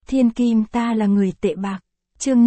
Thiên kim ta là người tệ bạc. Chương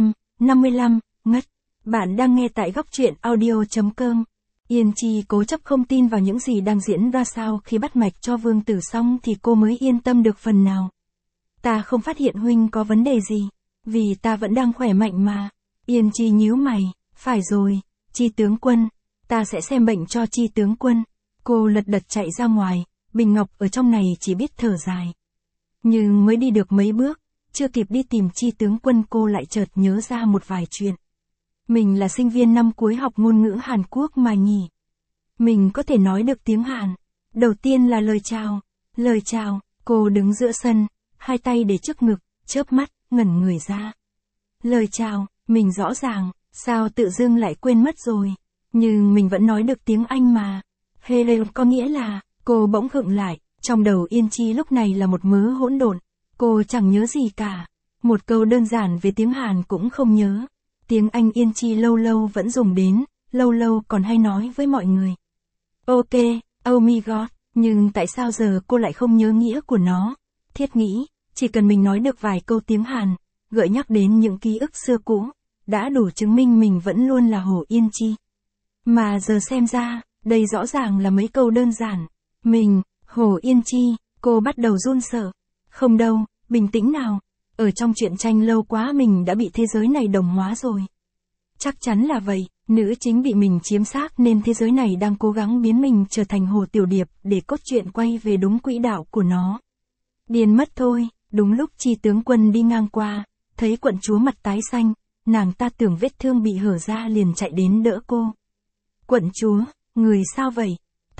55, ngất. Bạn đang nghe tại góc truyện audio.com. Yên Chi cố chấp không tin vào những gì đang diễn ra, sao khi bắt mạch cho Vương Tử xong thì cô mới yên tâm được phần nào. Ta không phát hiện huynh có vấn đề gì, vì ta vẫn đang khỏe mạnh mà. Yên Chi nhíu mày, phải rồi, Chi tướng quân, ta sẽ xem bệnh cho Chi tướng quân. Cô lật đật chạy ra ngoài, Bình Ngọc ở trong này chỉ biết thở dài. Nhưng mới đi được mấy bước, chưa kịp đi tìm Chi tướng quân cô lại chợt nhớ ra một vài chuyện. Mình là sinh viên năm cuối học ngôn ngữ Hàn Quốc mà nhỉ. Mình có thể nói được tiếng Hàn. Đầu tiên là lời chào. Lời chào, cô đứng giữa sân, hai tay để trước ngực, chớp mắt, ngẩn người ra. Lời chào, mình rõ ràng, sao tự dưng lại quên mất rồi. Nhưng mình vẫn nói được tiếng Anh mà. Hello có nghĩa là, cô bỗng khựng lại, trong đầu Yên Chi lúc này là một mớ hỗn độn. Cô chẳng nhớ gì cả. Một câu đơn giản về tiếng Hàn cũng không nhớ. Tiếng Anh Yên Chi lâu lâu vẫn dùng đến, lâu lâu còn hay nói với mọi người. Ok, oh my god, nhưng tại sao giờ cô lại không nhớ nghĩa của nó? Thiết nghĩ, chỉ cần mình nói được vài câu tiếng Hàn, gợi nhắc đến những ký ức xưa cũ, đã đủ chứng minh mình vẫn luôn là Hồ Yên Chi. Mà giờ xem ra, đây rõ ràng là mấy câu đơn giản. Mình, Hồ Yên Chi, cô bắt đầu run sợ. Không đâu, bình tĩnh nào. Ở trong truyện tranh lâu quá mình đã bị thế giới này đồng hóa rồi. Chắc chắn là vậy, nữ chính bị mình chiếm xác nên thế giới này đang cố gắng biến mình trở thành Hồ Tiểu Điệp để cốt truyện quay về đúng quỹ đạo của nó. Điên mất thôi, đúng lúc Chi tướng quân đi ngang qua, thấy quận chúa mặt tái xanh, nàng ta tưởng vết thương bị hở ra liền chạy đến đỡ cô. Quận chúa, người sao vậy?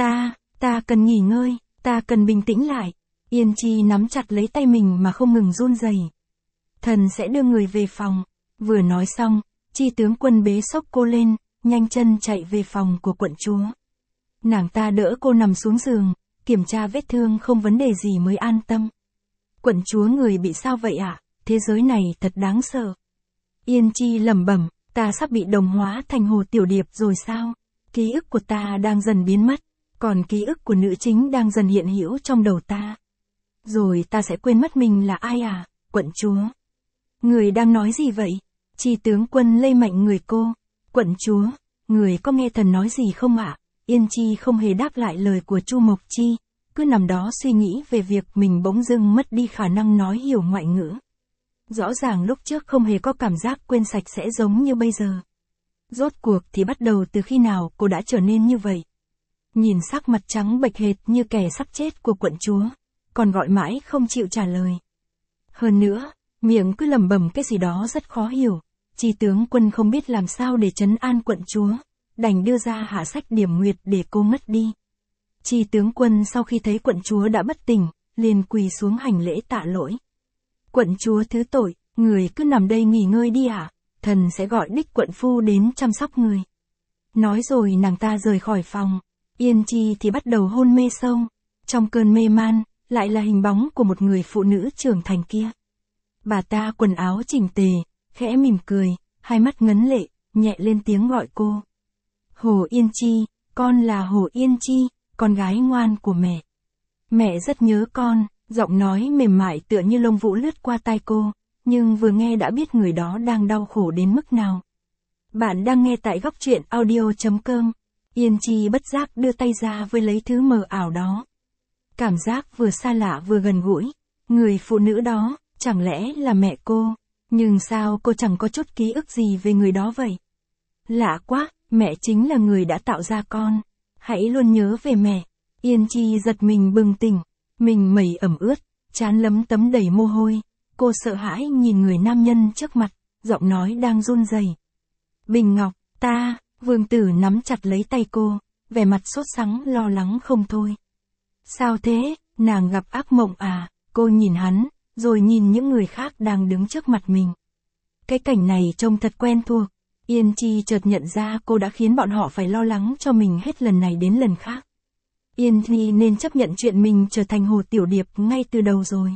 Ta cần nghỉ ngơi, ta cần bình tĩnh lại. Yên Chi nắm chặt lấy tay mình mà không ngừng run rẩy. Thần sẽ đưa người về phòng. Vừa nói xong, Chi tướng quân bế xốc cô lên, nhanh chân chạy về phòng của quận chúa. Nàng ta đỡ cô nằm xuống giường, kiểm tra vết thương không vấn đề gì mới an tâm. Quận chúa người bị sao vậy ạ? Thế giới này thật đáng sợ. Yên Chi lẩm bẩm, ta sắp bị đồng hóa thành Hồ Tiểu Điệp rồi sao? Ký ức của ta đang dần biến mất, còn ký ức của nữ chính đang dần hiện hữu trong đầu ta. Rồi ta sẽ quên mất mình là ai à, quận chúa? Người đang nói gì vậy? Chi tướng quân lay mạnh người cô. Quận chúa, người có nghe thần nói gì không ạ? Yên Chi không hề đáp lại lời của Chu Mộc Chi, cứ nằm đó suy nghĩ về việc mình bỗng dưng mất đi khả năng nói hiểu ngoại ngữ. Rõ ràng lúc trước không hề có cảm giác quên sạch sẽ giống như bây giờ. Rốt cuộc thì bắt đầu từ khi nào cô đã trở nên như vậy? Nhìn sắc mặt trắng bệch hệt như kẻ sắp chết của quận chúa, còn gọi mãi không chịu trả lời. Hơn nữa, miệng cứ lẩm bẩm cái gì đó rất khó hiểu. Chi tướng quân không biết làm sao để trấn an quận chúa, đành đưa ra hạ sách điểm nguyệt để cô ngất đi. Chi tướng quân sau khi thấy quận chúa đã bất tỉnh, liền quỳ xuống hành lễ tạ lỗi. Quận chúa thứ tội, người cứ nằm đây nghỉ ngơi đi ạ, thần sẽ gọi đích quận phu đến chăm sóc người. Nói rồi nàng ta rời khỏi phòng. Yên Chi thì bắt đầu hôn mê sâu. Trong cơn mê man, lại là hình bóng của một người phụ nữ trưởng thành kia. Bà ta quần áo chỉnh tề, khẽ mỉm cười, hai mắt ngấn lệ, nhẹ lên tiếng gọi cô. Hồ Yên Chi, con là Hồ Yên Chi, con gái ngoan của mẹ. Mẹ rất nhớ con, giọng nói mềm mại tựa như lông vũ lướt qua tai cô, nhưng vừa nghe đã biết người đó đang đau khổ đến mức nào. Bạn đang nghe tại góc truyện audio.com. Yên Chi bất giác đưa tay ra với lấy thứ mờ ảo đó. Cảm giác vừa xa lạ vừa gần gũi. Người phụ nữ đó, chẳng lẽ là mẹ cô? Nhưng sao cô chẳng có chút ký ức gì về người đó vậy? Lạ quá, mẹ chính là người đã tạo ra con. Hãy luôn nhớ về mẹ. Yên Chi giật mình bừng tỉnh. Mình mẩy ẩm ướt, trán lấm tấm đầy mồ hôi. Cô sợ hãi nhìn người nam nhân trước mặt, giọng nói đang run rẩy. Bình Ngọc, ta... Vương Tử nắm chặt lấy tay cô, vẻ mặt sốt sắng lo lắng không thôi. Sao thế, nàng gặp ác mộng à? Cô nhìn hắn, rồi nhìn những người khác đang đứng trước mặt mình. Cái cảnh này trông thật quen thuộc. Yên Chi chợt nhận ra cô đã khiến bọn họ phải lo lắng cho mình hết lần này đến lần khác. Yên Chi nên chấp nhận chuyện mình trở thành Hồ Tiểu Điệp ngay từ đầu rồi.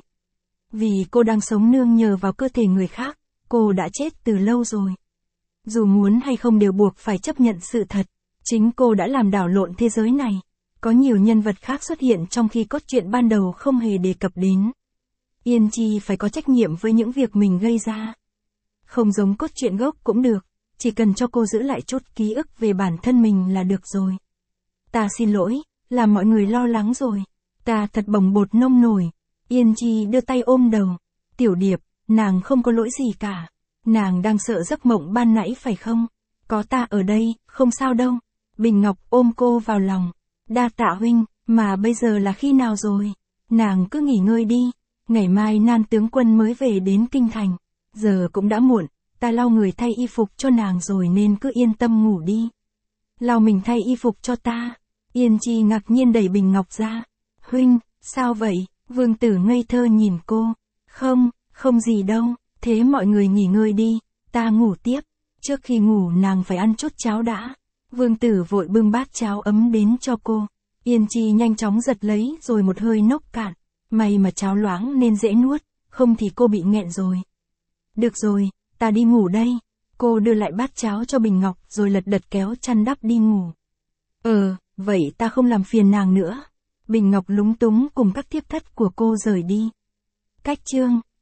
Vì cô đang sống nương nhờ vào cơ thể người khác, cô đã chết từ lâu rồi. Dù muốn hay không đều buộc phải chấp nhận sự thật, chính cô đã làm đảo lộn thế giới này. Có nhiều nhân vật khác xuất hiện trong khi cốt truyện ban đầu không hề đề cập đến. Yên Chi phải có trách nhiệm với những việc mình gây ra. Không giống cốt truyện gốc cũng được, chỉ cần cho cô giữ lại chút ký ức về bản thân mình là được rồi. Ta xin lỗi, làm mọi người lo lắng rồi. Ta thật bồng bột nông nổi. Yên Chi đưa tay ôm đầu. Tiểu Điệp, nàng không có lỗi gì cả. Nàng đang sợ giấc mộng ban nãy phải không? Có ta ở đây, không sao đâu. Bình Ngọc ôm cô vào lòng. Đa tạ huynh, mà bây giờ là khi nào rồi? Nàng cứ nghỉ ngơi đi. Ngày mai Nan tướng quân mới về đến kinh thành. Giờ cũng đã muộn, ta lau người thay y phục cho nàng rồi nên cứ yên tâm ngủ đi. Lau mình thay y phục cho ta. Yên Chi ngạc nhiên đẩy Bình Ngọc ra. Huynh, sao vậy? Vương Tử ngây thơ nhìn cô. Không gì đâu, thế mọi người nghỉ ngơi đi, ta ngủ tiếp. Trước khi ngủ nàng phải ăn chút cháo đã. Vương Tử vội bưng bát cháo ấm đến cho cô. Yên Chi nhanh chóng giật lấy rồi một hơi nốc cạn. May mà cháo loãng nên dễ nuốt, không thì cô bị nghẹn rồi. Được rồi, ta đi ngủ đây. Cô đưa lại bát cháo cho Bình Ngọc rồi lật đật kéo chăn đắp đi ngủ. Vậy ta không làm phiền nàng nữa. Bình Ngọc lúng túng cùng các thiếp thất của cô rời đi. Cách chương